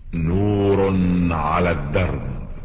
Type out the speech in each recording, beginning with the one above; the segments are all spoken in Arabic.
نور على الدرب.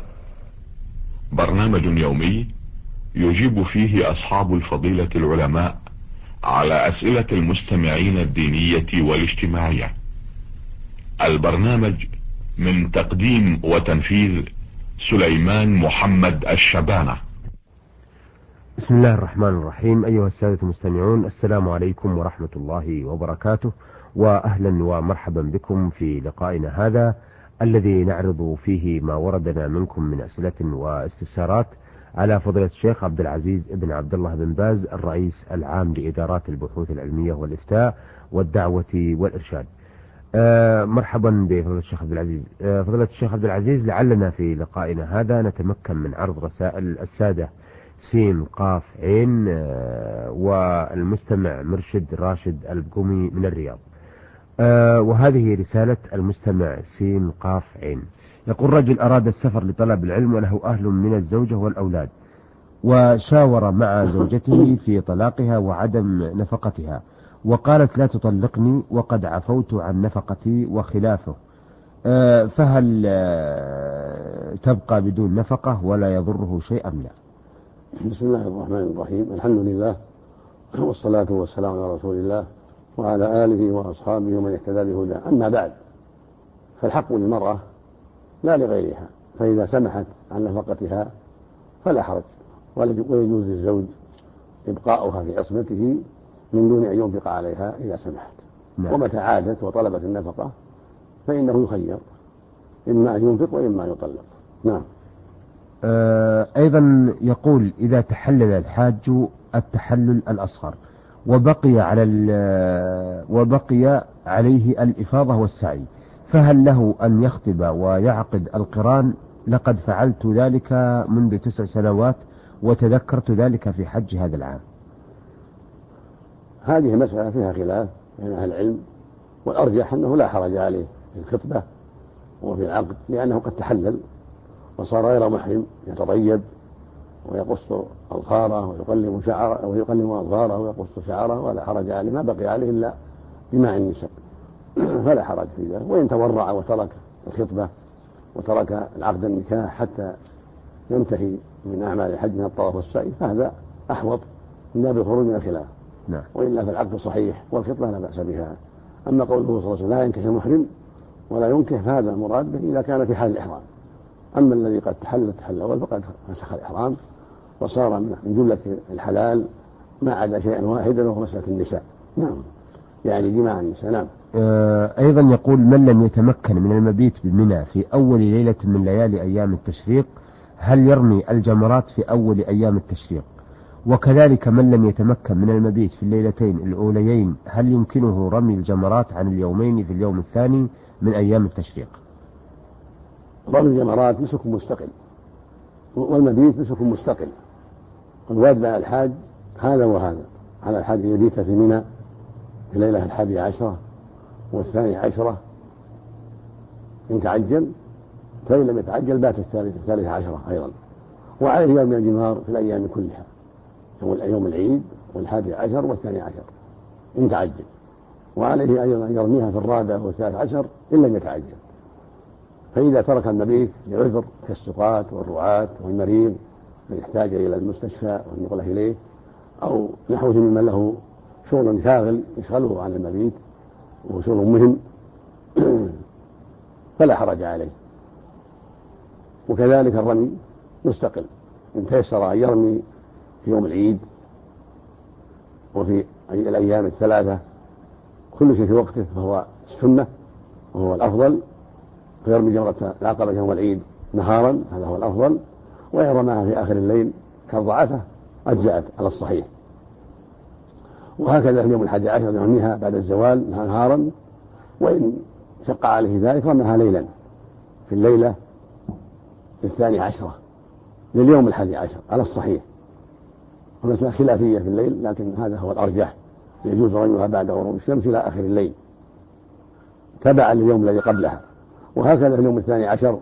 برنامج يومي يجيب فيه أصحاب الفضيلة العلماء على أسئلة المستمعين الدينية والاجتماعية. البرنامج من تقديم وتنفيذ سليمان محمد الشبانة. بسم الله الرحمن الرحيم. أيها السادة المستمعون، السلام عليكم ورحمة الله وبركاته، وأهلا ومرحبا بكم في لقائنا هذا الذي نعرض فيه ما وردنا منكم من أسئلة واستفسارات على فضيلة الشيخ عبد العزيز بن عبد الله بن باز، الرئيس العام لإدارات البحوث العلمية والإفتاء والدعوة والإرشاد. مرحبا بفضيلة الشيخ عبد العزيز. فضيلة الشيخ عبد العزيز، لعلنا في لقائنا هذا نتمكن من عرض رسائل السادة سين قاف عين والمستمع مرشد راشد البقومي من الرياض. وهذه رسالة المستمع سين قاف عين. يقول: رجل أراد السفر لطلب العلم وله أهل من الزوجة والأولاد، وشاور مع زوجته في طلاقها وعدم نفقتها، وقالت لا تطلقني وقد عفوت عن نفقتي وخلافه، فهل تبقى بدون نفقة ولا يضره شيء أم لا؟ بسم الله الرحمن الرحيم. الحمد لله والصلاة والسلام على رسول الله وعلى آله وأصحابه ومن اهتدى بهداه. أما بعد، فالحق للمرأة لا لغيرها، فإذا سمحت عن نفقتها فلا حرج، ويجوز للزوج إبقاؤها في عصمته من دون أن ينفق عليها إذا سمحت. ومتى عادت وطلبت النفقة فإنه يخير، إما أن ينفق وإما أن يطلق. نعم. أيضا يقول: إذا تحلل الحاج التحلل الأصغر وبقي عليه الإفاضة والسعي، فهل له أن يخطب ويعقد القران؟ لقد فعلت ذلك منذ 9 سنوات وتذكرت ذلك في حج هذا العام. هذه مسألة فيها خلاف بين أهل العلم، والأرجح أنه لا حرج عليه في الخطبة وفي العقد، لأنه قد تحلل وصار غير محرم، يتطيب ويقص أظفاره ويقلم شعره ويقلم أظفاره ويقص شعره، ولا حرج عليه، ما بقي عليه إلا جماع النساء فلا حرج في ذلك. وإن تورع وترك الخطبة وترك العقد النكاح حتى ينتهي من أعمال الحج من الطواف والسعي فهذا أحوط من باب الخروج من الخلاف. وإلا فالعقد صحيح والخطبة لا بأس بها. أما قوله صلى الله عليه وسلم لا ينكح المحرم ولا ينكح، فهذا المراد به إذا كان في حال الإحرام. أما الذي قد تحل أول فقد فسخ الإحرام وصار من جملة الحلال ما عدا شيئا واحدا وهو مسألة النساء. نعم، يعني جماع النساء. نعم. أيضا يقول: من لم يتمكن من المبيت بمنى في أول ليلة من ليالي أيام التشريق، هل يرمي الجمرات في أول أيام التشريق؟ وكذلك من لم يتمكن من المبيت في الليلتين الأوليين، هل يمكنه رمي الجمرات عن اليومين في اليوم الثاني من أيام التشريق؟ رمي الجمرات نسك مستقل، والمبيت نسك مستقل. الواجب على الحاج هذا وهذا. على الحاج أن يبيت في منى في الليلة 11 و12 إن تعجل، فإن لم يتعجل بات 13 أيضا. وعليه يرمي الجمار في الأيام كلها، يوم العيد وال11 وال12 إن تعجل، وعليه أيضا أن يرميها في 14 و13 إن لم يتعجل. فإذا ترك المبيت لعذر كالسقاط والرعاة والمريض من يحتاج إلى المستشفى والنقل إليه، أو نحوه ممن له شغل شاغل يشغله عن المبيت وهو شغل مهم فلا حرج عليه. وكذلك الرمي مستقل، إن تيسر أن يرمي في يوم العيد وفي الأيام الثلاثة كل شيء في وقته فهو السنة وهو الأفضل، فيرمي جمرة العقبة يوم العيد نهارا، هذا هو الأفضل. وإن رماها في آخر الليل كالضعفة أجزأت على الصحيح. وهكذا في يوم 11 يرميها بعد الزوال نهارا، وإن شق عليه ذلك رماها ليلا في الليلة 12 لليوم 11 على الصحيح. ومسألة خلافية في الليل، لكن هذا هو الأرجح، يجوز رميها بعد غروب الشمس إلى آخر الليل تبعا لليوم الذي قبلها. وهكذا في اليوم 12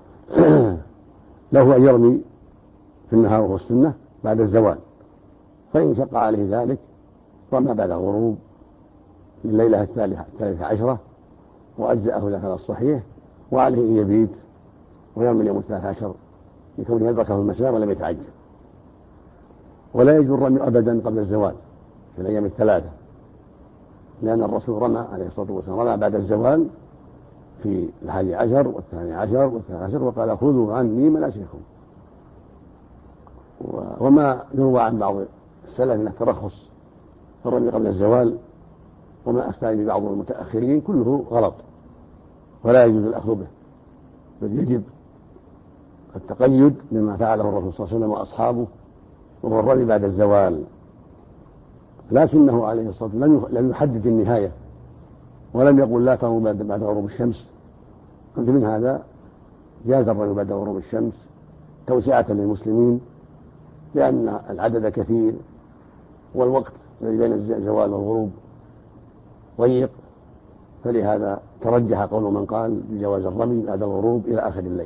له أن يرمي في النهار وهو السنة بعد الزوال، فإن شق عليه ذلك رمى بعد الغروب في الليلة 13 وأجزأه ذلك على الصحيح. وعليه أن يبيت ويرمي اليوم 13 لكونه يدركه في المساء ولم يتعجل. ولا يجوز الرمي أبدا قبل الزوال في الأيام الثلاثة، لأن الرسول رمى عليه الصلاة والسلام رمى بعد الزوال في 11 و12 و13 وقال خذوا عني مناسككم. وما يروى عن بعض السلف من الترخص في الرمي قبل الزوال وما أفتى به بعض المتأخرين كله غلط، ولا يجوز الأخذ به، بل يجب التقيد بما فعله الرسول صلى الله عليه وسلم وأصحابه وهو الرمي بعد الزوال، لكنه عليه الصلاة والسلام لم يحدد النهاية ولم يقل لا ترموا بعد غروب الشمس. من هذا جاز الرمي بعد غروب الشمس توسعة للمسلمين، لأن العدد كثير والوقت الذي بين الزوال والغروب ضيق، فلهذا ترجح قول من قال بجواز الرمي بعد الغروب إلى آخر الليل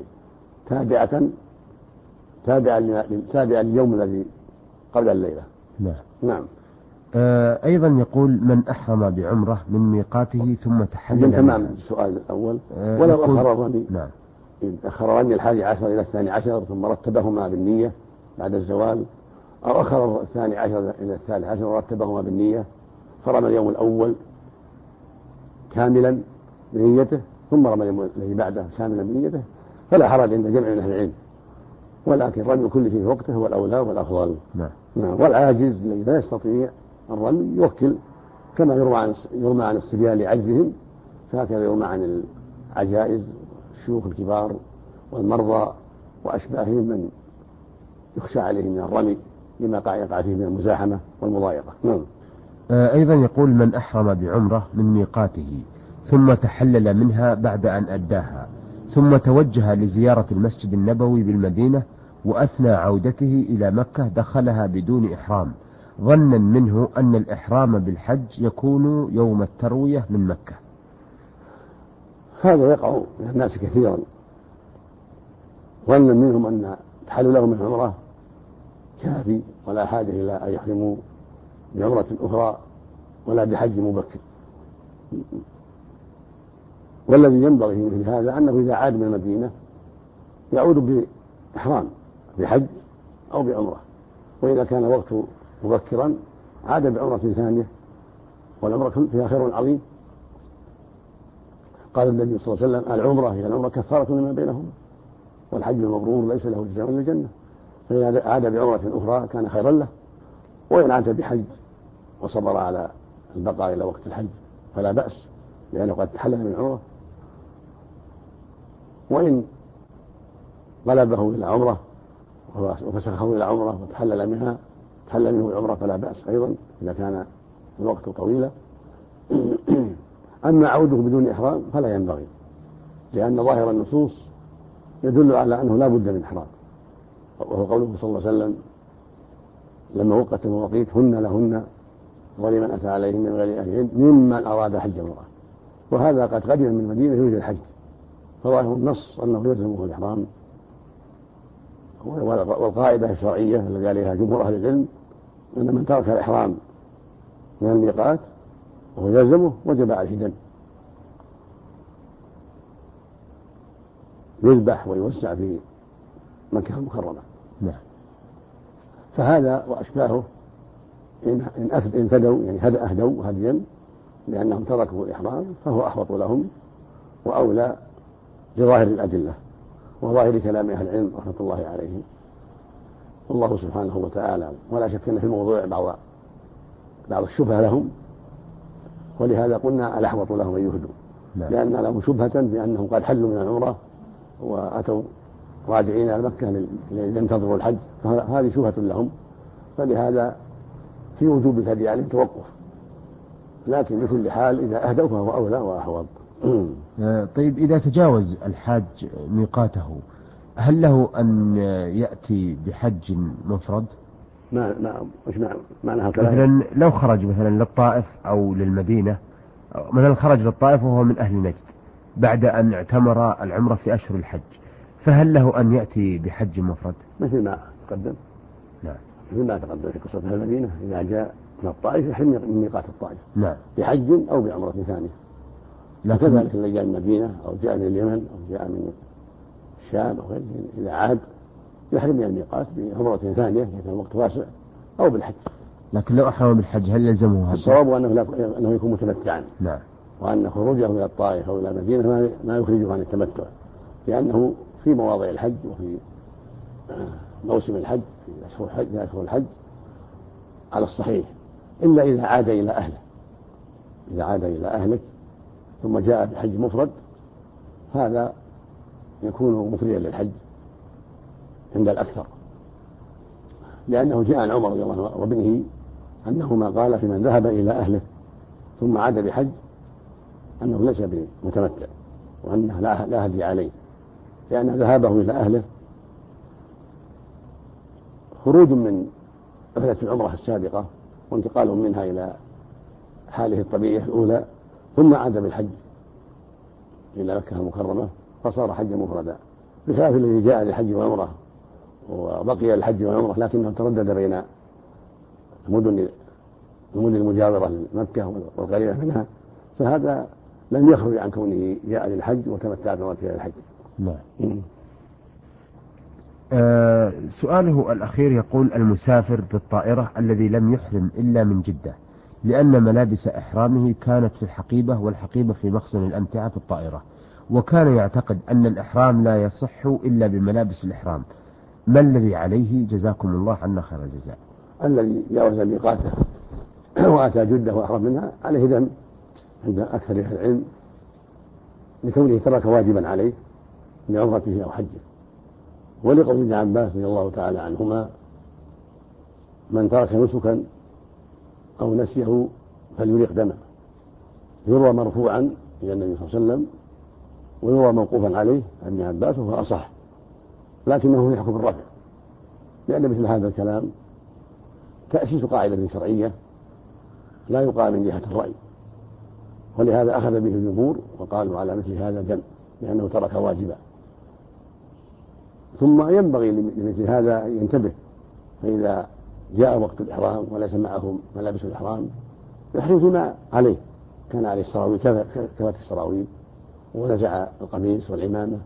تابعا لليوم الذي قبل الليلة. نعم. أيضا يقول من أحرم بعمرة من ميقاته ثم تحلل من تمام السؤال الأول ولو أخر الرمي نعم. أخر رمي 11 إلى 12 ثم رتبهما بالنية بعد الزوال، أو أخر 12 إلى 13 ورتبهما بالنية فرمى اليوم الأول كاملا بنيته ثم رمى اليوم الذي بعده كاملا بنيته، فلا حرج عند جمع من أهل العلم، ولكن رمي كل في وقته هو الأولى والأفضل. نعم. والعاجز الذي لا يستطيع الرمي يوكل، كما يرمى عن الصبيان لعجزهم، فهكذا يرمى عن العجائز الشيوخ الكبار والمرضى وأشباههم من يخشى عليهم من الرمي لما يقع فيه من المزاحمة والمضايقة. نعم. أيضا يقول من أحرم بعمرة من ميقاته ثم تحلل منها بعد أن أداها ثم توجه لزيارة المسجد النبوي بالمدينة وأثنى عودته إلى مكة دخلها بدون إحرام ظنا منه أن الإحرام بالحج يكون يوم التروية من مكة. هذا يقع من الناس كثيرا، ظنا منهم أن تحللهم من عمرة كافي ولا حاجة إلى أن يحرموا بعمرة أخرى ولا بحج مبكر. والذي ينبغي مثل هذا أنه إذا عاد من المدينة يعود بإحرام بحج أو بعمرة، وإذا كان وقت مبكرا عاد بعمرة ثانية، والعمرة فيها خير عظيم. قال النبي صلى الله عليه وسلم العمرة هي العمرة كفارة لما بينهما، والحج المبرور ليس له جزاء إلا الجنة، فإذا عاد بعمرة أخرى كان خيرا له، وإن عاد بحج وصبر على البقاء إلى وقت الحج فلا بأس، لأنه قد تحلل من عمرة. وإن غلبه إلى عمرة وفسخه إلى عمرة وتحلل منها تحلل منه العمرة فلا بأس أيضا إذا كان الوقت طويلا. أما عوده بدون إحرام فلا ينبغي، لأن ظاهر النصوص يدل على أنه لا بد من إحرام، وهو قوله صلى الله عليه وسلم لما وقت المواقيت هن لهن ولمن أتى عليهن من غير أهلهن ممن أراد حج امرأة، وهذا قد قدم من المدينة يريد الحج، فظاهر النص أنه يلزمه الإحرام. والقاعدة الشرعية التي عليها جمهور أهل العلم أن من ترك الإحرام من الميقات وهو يلزمه وجب عليه دم، يذبح ويوسع في مكة المكرمة. نعم. فهذا وأشباهه إن فدوا يعني أهدوا هديا لأنهم تركوا الإحرام فهو أحوط لهم وأولى لظاهر الأدلة وظاهر كلام أهل العلم رحمة الله عليهم، والله سبحانه وتعالى. ولا شك أن في الموضوع بعض الشبهة لهم، ولهذا قلنا الأحوط لهم أن يهدوا. نعم. لأن لهم شبهة بأنهم قد حلوا من العمرة وأتوا راجعين إلى مكة لينتظروا الحج، فهذه شبهة لهم، فلهذا في وجوب الهدي عليه توقف، لكن بكل حال إذا أهدوا فهو أولى وأحوط. طيب إذا تجاوز الحاج ميقاته هل له أن يأتي بحج مفرد؟ وش معناها مثلا لو خرج مثلا للطائف أو للمدينة، مثلا خرج للطائف وهو من أهل نجد بعد أن اعتمر العمرة في أشهر الحج، فهل له أن يأتي بحج مفرد؟ مثل ما تقدم. نعم. مثل ما تقدم في قصة المدينة إذا جاء من الطائف يحرم من ميقات الطائف. نعم. بحج أو بعمرة ثانية. وكذلك الذي جاء من المدينة أو جاء من اليمن أو جاء من الشام أو غيره إذا عاد يحرم من الميقات بعمرة ثانية إذا كان الوقت واسع أو بالحج. لكن لو أحرم بالحج هل يلزمه هذا؟ الصواب أنه يكون متمتعا. نعم. وأن خروجه إلى الطائف أو إلى المدينة ما يخرجه عن التمتع، لأنه في مواضع الحج وفي موسم الحج في أشهر الحج على الصحيح، إلا إذا عاد إلى أهله. إذا عاد إلى أهلك ثم جاء بحج مفرد هذا يكون مفردا للحج عند الأكثر، لأنه جاء عن عمر رضي الله عنه وابنه أنهما قال في من ذهب إلى أهله ثم عاد بحج أنه ليس بمتمتع وأنه لا هدي عليه، لأن ذهابه إلى أهله خروج من رحلة العمرة السابقة وانتقال منها إلى حاله الطبيعية الأولى ثم عاد بالحج إلى مكة المكرمة فصار حجا مفردا، بخلاف الذي جاء للحج والعمرة وبقي الحج والعمرة لكنه تردد بين المدن المجاورة لمكة والقريبة منها، فهذا لم يخرج عن كونه جاء للحج وتمتع بمرتبة الحج. نعم. سؤاله الأخير يقول: المسافر بالطائرة الذي لم يحرم إلا من جدة لأن ملابس إحرامه كانت في الحقيبة والحقيبة في مخزن الأمتعة في الطائرة، وكان يعتقد أن الإحرام لا يصح إلا بملابس الإحرام، ما الذي عليه جزاكم الله عنا خير الجزاء؟ الذي جاوز ميقاته وأتى جدة وأحرم منها عليه دم عند أكثر أهل العلم لكونه ترك واجبا عليه لعمرته أو حجه، ولقول ابن عباس رضي الله تعالى عنهما: من ترك نسكا أو نسيه فليريق دمه. يروى مرفوعا إلى النبي صلى الله عليه وسلم ويروى موقوفا عليه ابن عباس وهو أصح، لكنه يحكم بالرفع، لأن مثل هذا الكلام تأسيس قاعدة شرعية لا يقال من جهة الرأي، ولهذا أخذ به الجمهور وقالوا على مثل هذا دم لأنه ترك واجبا. ثم ينبغي لمثل هذا أن ينتبه، فإذا جاء وقت الإحرام وليس معه ملابس الإحرام يحرم فيما عليه، كان عليه السراويل كفت السراويل ونزع القميص والعمامة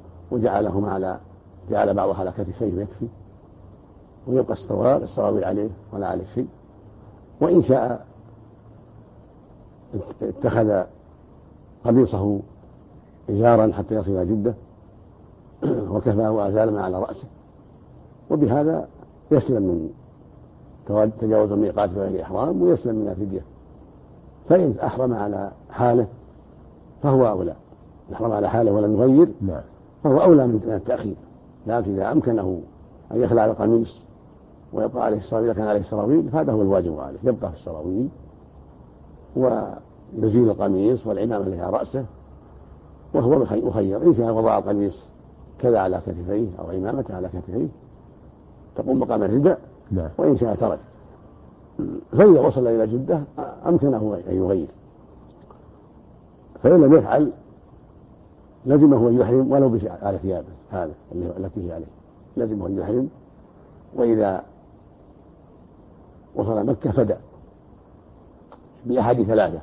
جعل بعضها على كتفيه يكفي، ويبقى السراويل عليه ولا عليه شيء، وإن شاء اتخذ قميصه إزارا حتى يصل إلى جدة وكفاه وأزال ما على رأسه، وبهذا يسلم من تجاوز الميقات بغير إحرام ويسلم من الفدية. فإن أحرم على حاله فهو أولى، أحرم على حاله ولم يغير فهو أولى من التأخير، لكن إذا أمكنه أن يخلع القميص ويبقى عليه السراويل كان عليه السراويل فهذا هو الواجب عليه، يبقى في السراويل ويزيل القميص والعمامة التي على رأسه وهو مخير، إن شاء وضع القميص كذا على كتفيه أو عمامته على كتفيه تقوم مقام الرداء، وإن شاء ترك. فإذا وصل إلى جدة أمكنه أن يغير، فإن لم يفعل لزمه أن يحرم ولو على ثيابه هذا التي هي عليه، لزمه أن يحرم. وإذا وصل مكة فدى بأحد ثلاثة: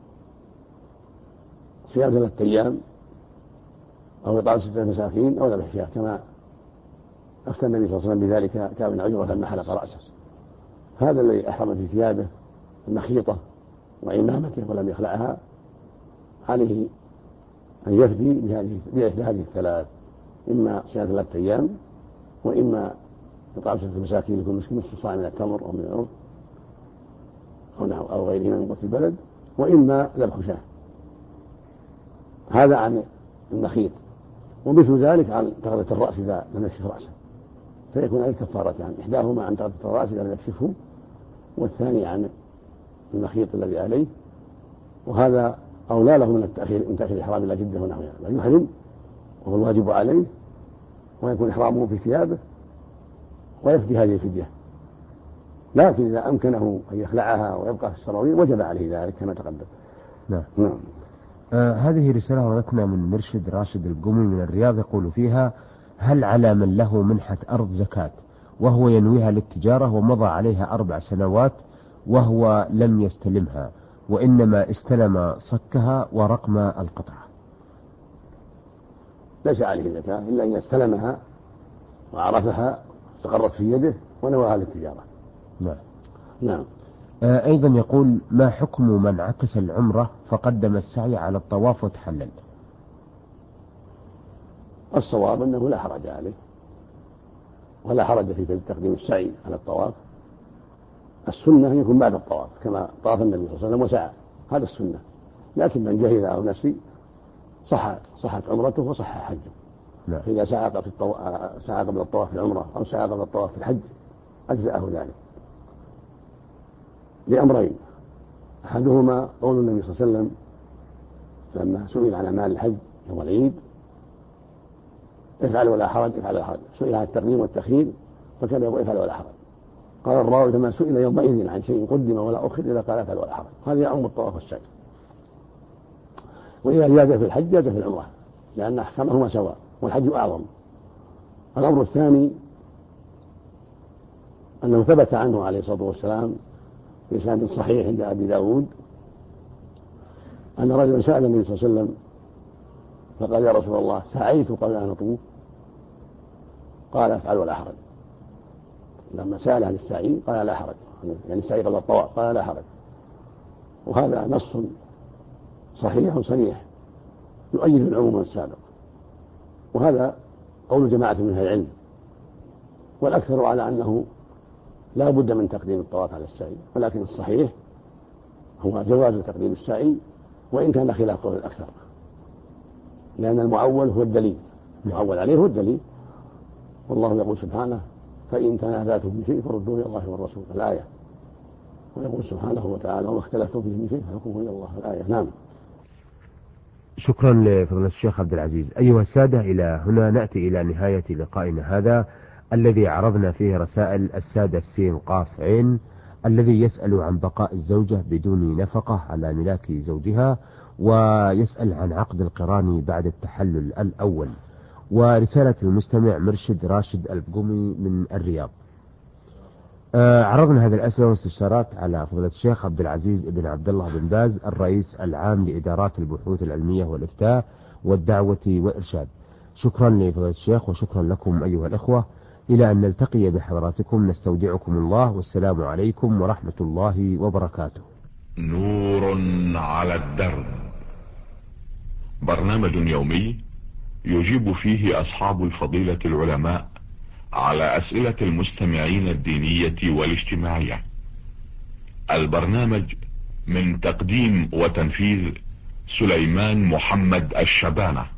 صيام 3 أيام أو إطعام 6 مساكين أو ذبح شاة، كما أفتى النبي صلى الله عليه وسلم بذلك كعب بن عجرة لما حلق رأسه. هذا الذي أحرم في ثيابه المخيطة وعمامته ولم يخلعها عليه أن يفدي بإحدى هذه الثلاث: إما صيام 3 أيام، وإما إطعام 6 مساكين لكل مسكين نصف صاع من التمر أو من الأرز أو غيره من قوت البلد، وإما ذبح شاة. هذا عن المخيط. ومثل ذلك عن تغطية الرأس إذا لم يكشف رأسه، فيكون عليه كفارتان: إحداهما عن تغطية الرأس إذا لم يكشفه، والثاني عن المخيط الذي عليه. وهذا أولى له من تأخير الإحرام إلى جدة ونحوها، بل يحرم وهو الواجب عليه ويكون إحرامه في ثيابه ويفدي هذه الفدية. لكن إذا أمكنه أن يخلعها ويبقى في السراويل وجب عليه ذلك كما تقدم. نعم. هذه رسالة وردتنا من مرشد راشد القمي من الرياض، يقول فيها: هل على من له منحة أرض زكاة وهو ينويها للتجارة ومضى عليها 4 سنوات وهو لم يستلمها، وإنما استلم صكها ورقم القطعة؟ ليس عليه زكاة إلا إن استلمها وعرفها استقرت في يده ونواها للتجارة. نعم. نعم. أيضا يقول: ما حكم من عكس العمرة فقدم السعي على الطواف وتحلل؟ الصواب أنه لا حرج عليه، ولا حرج في تقديم السعي على الطواف. السنة أن يكون بعد الطواف كما طاف النبي صلى الله عليه وسلم وسعى، هذا السنة. لكن من جهل أو نسي صحت عمرته وصح حجه. نعم. فإذا سعى قبل الطواف في العمرة أو سعى قبل الطواف في الحج أجزأه ذلك لأمرين: أحدهما قول النبي صلى الله عليه وسلم لما سئل عن أعمال الحج يوم العيد: افعل ولا حرج، افعل ولا حرج. سئل عن التقديم والتأخير فكان يقول افعل ولا حرج. قال الراوي: فما سئل يومئذ عن شيء قدم ولا أخر إذا قال افعل ولا حرج. هذا يعم الطواف والسعي. وإذا زاد في الحج زاد في العمرة، لأن أحكامهما سواء والحج أعظم. الأمر الثاني أنه ثبت عنه عليه الصلاة والسلام في إسناد صحيح عند أبي داود أن رجلا سأل النبي صلى الله عليه وسلم فقال: يا رسول الله، سعيت قبل أن أطوف؟ قال: افعل ولا حرج. لما سأل عن السعي قال: لا حرج، يعني السعي قبل الطواف، قال: لا حرج. وهذا نص صحيح صريح يؤيد العموم السابق، وهذا قول جماعة من أهل العلم، والأكثر على أنه لا بد من تقديم الطواف على السعي، ولكن الصحيح هو جواز تقديم السعي وإن كان خلاف قول الأكثر، لأن المعول هو الدليل، المعول عليه هو الدليل. والله يقول سبحانه: فإن تنازعتم في شيء فردوه إلى الله والرسول، الآية. ويقول سبحانه وتعالى: وما اختلفتم فيه من شيء فحكمه إلى الله، الآية. نعم. شكرا لفضيلة الشيخ عبد العزيز. أيها السادة، إلى هنا نأتي إلى نهاية لقائنا هذا الذي عرضنا فيه رسائل السادة السين قاف عين الذي يسأل عن بقاء الزوجة بدون نفقة على ملاك زوجها، ويسأل عن عقد القران بعد التحلل الأول، ورسالة المستمع مرشد راشد البقومي من الرياض. عرضنا هذه الأسئلة والاستفسارات على فضيلة الشيخ عبد العزيز بن عبد الله بن باز، الرئيس العام لإدارات البحوث العلمية والإفتاء والدعوة والإرشاد. شكرا لفضيلة الشيخ وشكرا لكم أيها الإخوة. إلى أن نلتقي بحضراتكم نستودعكم الله، والسلام عليكم ورحمة الله وبركاته. نور على الدرب، برنامج يومي يجيب فيه أصحاب الفضيلة العلماء على أسئلة المستمعين الدينية والاجتماعية. البرنامج من تقديم وتنفيذ سليمان محمد الشبانة.